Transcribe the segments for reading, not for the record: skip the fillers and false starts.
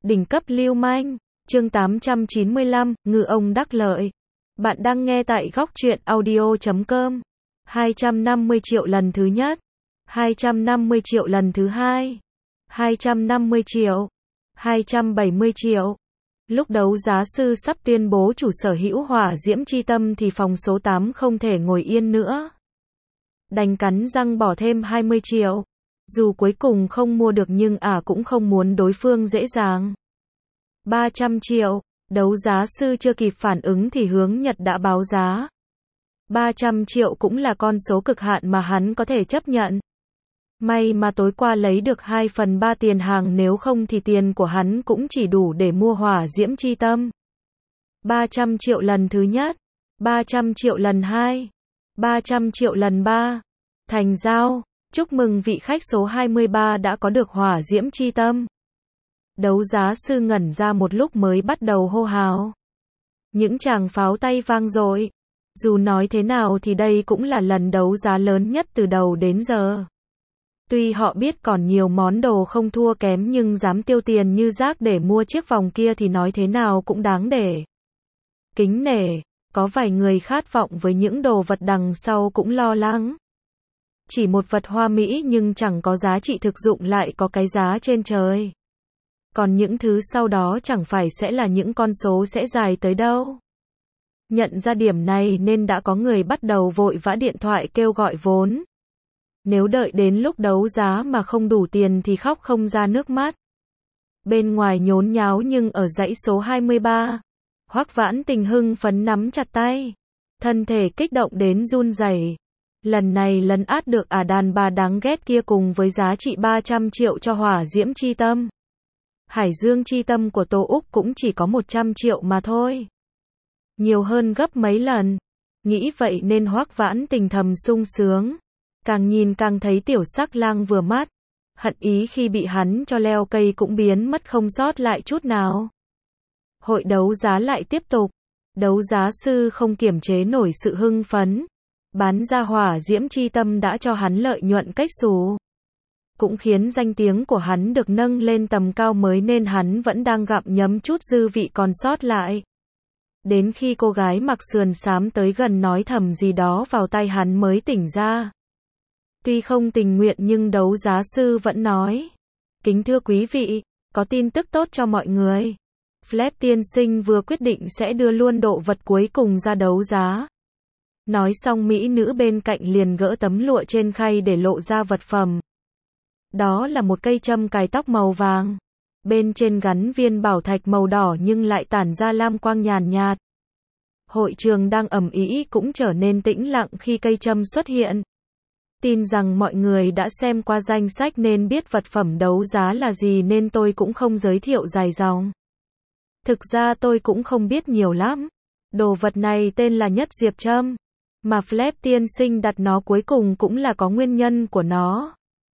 Đỉnh cấp lưu manh, chương 895, ngư ông đắc lợi. Bạn đang nghe tại góc truyện audio.com. 250 triệu lần thứ nhất, 250 triệu lần thứ hai, 250 triệu, 270 triệu. Lúc đấu giá sư sắp tuyên bố chủ sở hữu hỏa diễm chi tâm thì phòng số 8 không thể ngồi yên nữa. Đành cắn răng bỏ thêm 20 triệu. Dù cuối cùng không mua được nhưng cũng không muốn đối phương dễ dàng. 300 triệu, đấu giá sư chưa kịp phản ứng thì Hướng Nhật đã báo giá. 300 triệu cũng là con số cực hạn mà hắn có thể chấp nhận. May mà tối qua lấy được 2/3 tiền hàng, nếu không thì tiền của hắn cũng chỉ đủ để mua hỏa diễm chi tâm. 300 triệu lần thứ nhất, 300 triệu lần hai, 300 triệu lần ba. Thành giao. Chúc mừng vị khách số 23 đã có được hỏa diễm chi tâm. Đấu giá sư ngẩn ra một lúc mới bắt đầu hô hào. Những tràng pháo tay vang dội. Dù nói thế nào thì đây cũng là lần đấu giá lớn nhất từ đầu đến giờ. Tuy họ biết còn nhiều món đồ không thua kém nhưng dám tiêu tiền như rác để mua chiếc vòng kia thì nói thế nào cũng đáng để kính nể. Có vài người khát vọng với những đồ vật đằng sau cũng lo lắng. Chỉ một vật hoa mỹ nhưng chẳng có giá trị thực dụng lại có cái giá trên trời. Còn những thứ sau đó chẳng phải sẽ là những con số sẽ dài tới đâu. Nhận ra điểm này nên đã có người bắt đầu vội vã điện thoại kêu gọi vốn. Nếu đợi đến lúc đấu giá mà không đủ tiền thì khóc không ra nước mắt. Bên ngoài nhốn nháo nhưng ở dãy số 23, Hoắc Vãn Tình hưng phấn nắm chặt tay. Thân thể kích động đến run rẩy. Lần này lấn át được đàn bà đáng ghét kia cùng với giá trị 300 triệu cho hỏa diễm chi tâm. Hải dương chi tâm của Tô Úc cũng chỉ có 100 triệu mà thôi. Nhiều hơn gấp mấy lần. Nghĩ vậy nên Hoắc Vãn Tình thầm sung sướng. Càng nhìn càng thấy tiểu sắc lang vừa mắt. Hận ý khi bị hắn cho leo cây cũng biến mất không sót lại chút nào. Hội đấu giá lại tiếp tục. Đấu giá sư không kiềm chế nổi sự hưng phấn. Bán ra hỏa diễm chi tâm đã cho hắn lợi nhuận cách xù. Cũng khiến danh tiếng của hắn được nâng lên tầm cao mới nên hắn vẫn đang gặm nhấm chút dư vị còn sót lại. Đến khi cô gái mặc sườn xám tới gần nói thầm gì đó vào tai hắn mới tỉnh ra. Tuy không tình nguyện nhưng đấu giá sư vẫn nói. Kính thưa quý vị, có tin tức tốt cho mọi người. Flap tiên sinh vừa quyết định sẽ đưa luôn độ vật cuối cùng ra đấu giá. Nói xong mỹ nữ bên cạnh liền gỡ tấm lụa trên khay để lộ ra vật phẩm. Đó là một cây châm cài tóc màu vàng. Bên trên gắn viên bảo thạch màu đỏ nhưng lại tản ra lam quang nhàn nhạt. Hội trường đang ầm ĩ cũng trở nên tĩnh lặng khi cây châm xuất hiện. Tin rằng mọi người đã xem qua danh sách nên biết vật phẩm đấu giá là gì nên tôi cũng không giới thiệu dài dòng. Thực ra tôi cũng không biết nhiều lắm. Đồ vật này tên là Nhất Diệp Châm. Mà Flap tiên sinh đặt nó cuối cùng cũng là có nguyên nhân của nó.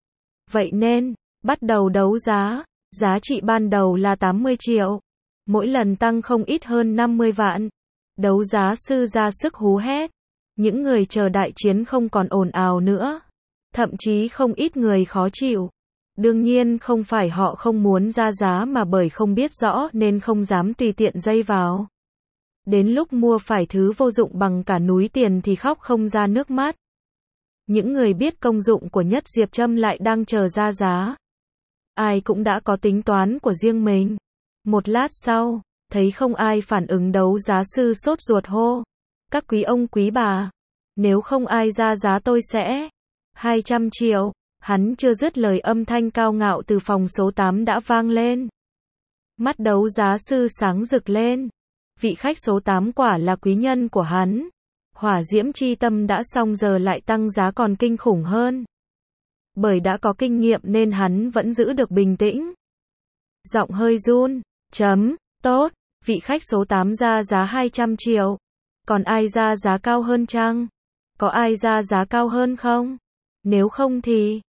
Vậy nên, bắt đầu đấu giá. Giá trị ban đầu là 80 triệu. Mỗi lần tăng không ít hơn 50 vạn. Đấu giá sư ra sức hú hét. Những người chờ đại chiến không còn ồn ào nữa. Thậm chí không ít người khó chịu. Đương nhiên không phải họ không muốn ra giá mà bởi không biết rõ nên không dám tùy tiện dây vào. Đến lúc mua phải thứ vô dụng bằng cả núi tiền thì khóc không ra nước mắt. Những người biết công dụng của Nhất Diệp Châm lại đang chờ ra giá. Ai cũng đã có tính toán của riêng mình. Một lát sau, thấy không ai phản ứng đấu giá sư sốt ruột hô. Các quý ông quý bà, nếu không ai ra giá tôi sẽ 200 triệu. Hắn chưa dứt lời âm thanh cao ngạo từ phòng số 8 đã vang lên. Mắt đấu giá sư sáng rực lên. Vị khách số 8 quả là quý nhân của hắn. Hỏa diễm chi tâm đã xong giờ lại tăng giá còn kinh khủng hơn. Bởi đã có kinh nghiệm nên hắn vẫn giữ được bình tĩnh. Giọng hơi run. Tốt, vị khách số 8 ra giá 200 triệu. Còn ai ra giá cao hơn chăng? Có ai ra giá cao hơn không? Nếu không thì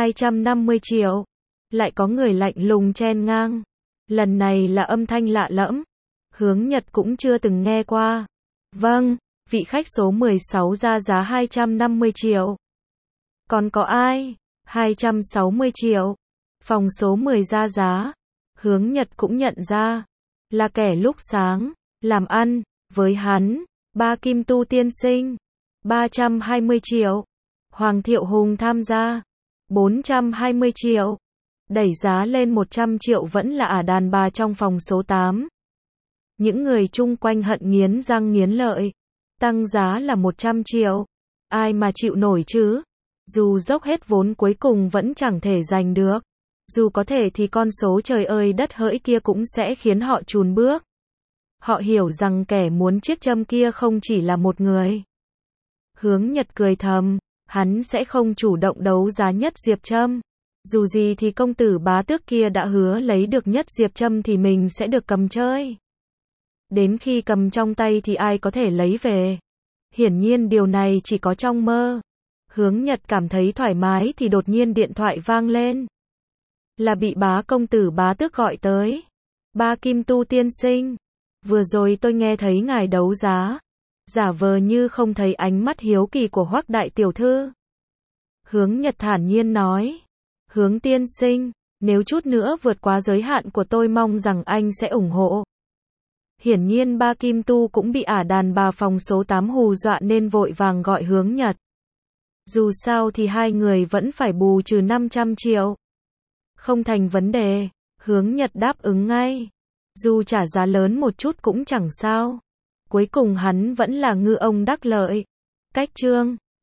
250 triệu. Lại có người lạnh lùng chen ngang. Lần này là âm thanh lạ lẫm. Hướng Nhật cũng chưa từng nghe qua. Vâng, vị khách số 16 ra giá 250 triệu. Còn có ai? 260 triệu. Phòng số 10 ra giá. Hướng Nhật cũng nhận ra, là kẻ lúc sáng, làm ăn, với hắn, ba Kim Tu tiên sinh, 320 triệu. Hoàng Thiệu Hùng tham gia, 420 triệu. Đẩy giá lên 100 triệu vẫn là ả đàn bà trong phòng số 8. Những người chung quanh hận nghiến răng nghiến lợi. Tăng giá là 100 triệu. Ai mà chịu nổi chứ? Dù dốc hết vốn cuối cùng vẫn chẳng thể giành được. Dù có thể thì con số trời ơi đất hỡi kia cũng sẽ khiến họ chùn bước. Họ hiểu rằng kẻ muốn chiếc châm kia không chỉ là một người. Hướng Nhật cười thầm, hắn sẽ không chủ động đấu giá nhất diệp châm. Dù gì thì công tử Bá Tước kia đã hứa lấy được nhất diệp châm thì mình sẽ được cầm chơi. Đến khi cầm trong tay thì ai có thể lấy về. Hiển nhiên điều này chỉ có trong mơ. Hướng Nhật cảm thấy thoải mái thì đột nhiên điện thoại vang lên. Là bị bá công tử Bá Tước gọi tới. Ba Kim Tu tiên sinh. Vừa rồi tôi nghe thấy ngài đấu giá. Giả vờ như không thấy ánh mắt hiếu kỳ của Hoắc đại tiểu thư. Hướng Nhật thản nhiên nói. Hướng tiên sinh, nếu chút nữa vượt quá giới hạn của tôi mong rằng anh sẽ ủng hộ. Hiển nhiên ba Kim Tu cũng bị ả đàn bà phòng số 8 hù dọa nên vội vàng gọi Hướng Nhật. Dù sao thì hai người vẫn phải bù trừ 500 triệu. Không thành vấn đề, Hướng Nhật đáp ứng ngay. Dù trả giá lớn một chút cũng chẳng sao. Cuối cùng hắn vẫn là ngư ông đắc lợi. Cách chương